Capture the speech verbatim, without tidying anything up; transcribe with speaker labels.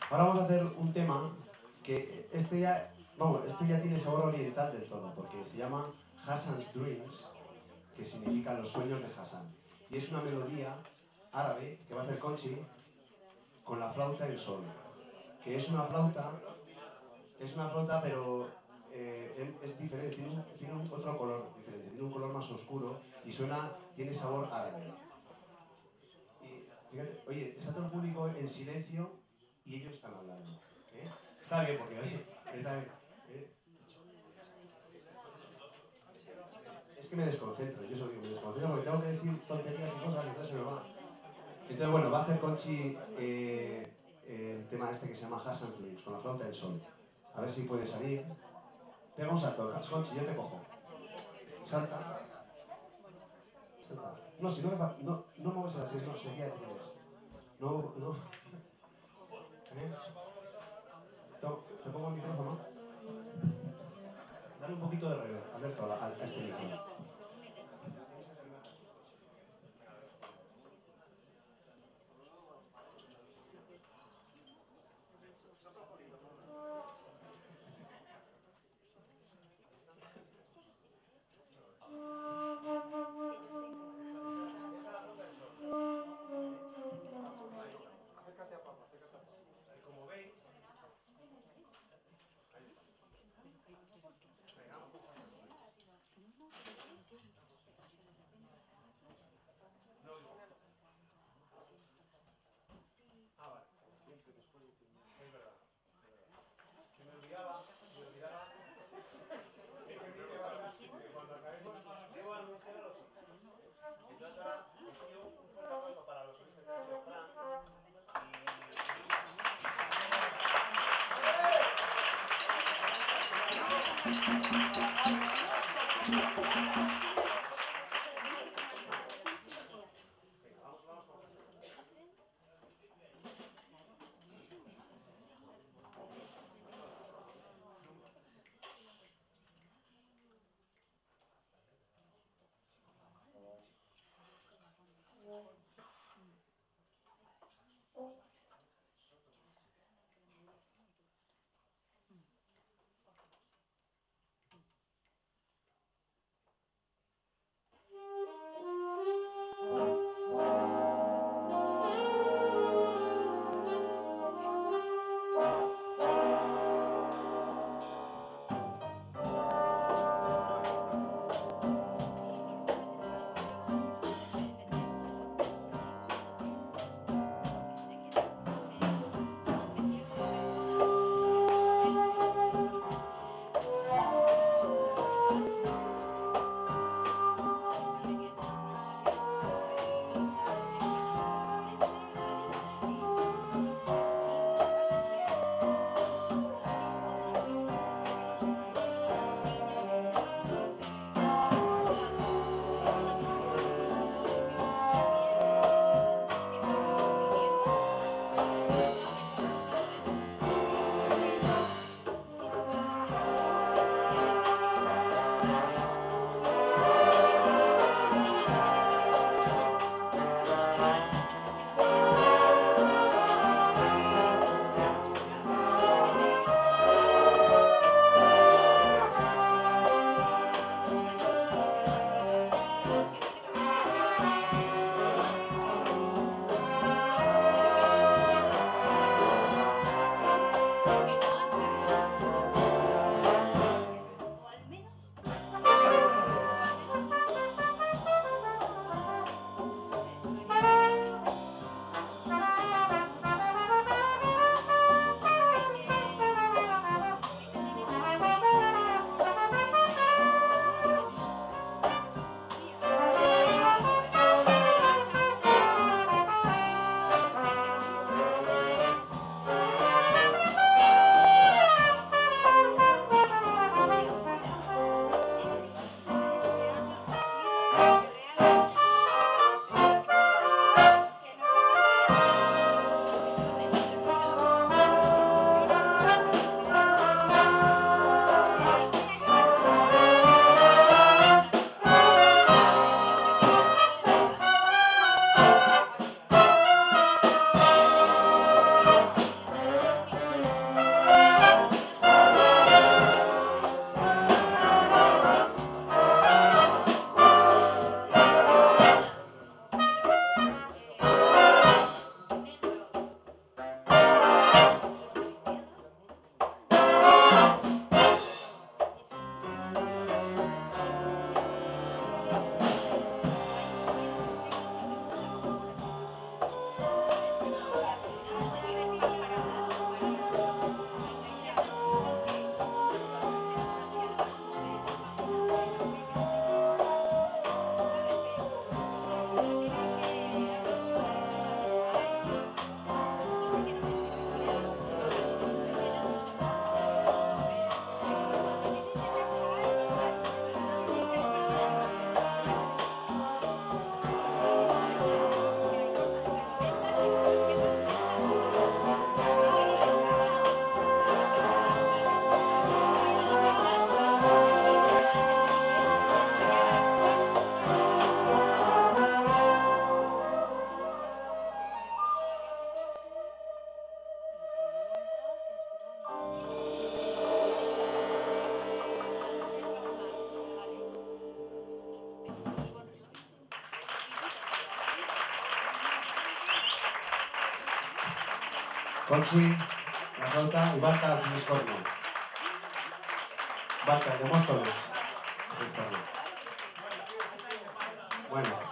Speaker 1: Ahora vamos a hacer un tema que este ya, vamos, este ya tiene sabor oriental del todo, porque se llama Hassan's Dreams, que significa los sueños de Hassan. Y es una melodía árabe que va a hacer Conchi con la flauta en sol, que es una flauta, es una flauta pero eh, es diferente, tiene, un, tiene un otro color diferente, tiene un color más oscuro y suena, tiene sabor árabe. Y fíjate, oye, está todo el público en silencio y ellos están hablando. ¿Eh? Está bien, porque oye, está bien. ¿Eh? Es que me desconcentro, yo eso digo, me desconcentro porque tengo que decir tonterías y cosas, entonces se me va. Entonces, bueno, va a hacer Conchi eh, el tema este que se llama Hassan's Dreams, con la flauta del sol. A ver si puede salir. Pega un salto, Conchi, yo te cojo. Salta. Salta. No, si no, no, no mueves el acción, no, seguía tienes. No, no. ¿Eh? ¿Te pongo el micrófono? Dale un poquito de reverb, Alberto, a, a, a este micrófono. Como veis, ahí está. Venga, vamos. No oigo. Ah, vale. Es verdad. Se me olvidaba, se me olvidaba. Es que dice Barbas que cuando acabemos debo anunciar a los solistas. Entonces ahora os pido un fuerte aplauso para los solistas que han sido Fran y... Venga, vamos, vamos con Hassan. Conchi, la flauta y Barca al fliscorno. Barca, de Móstoles. Bueno.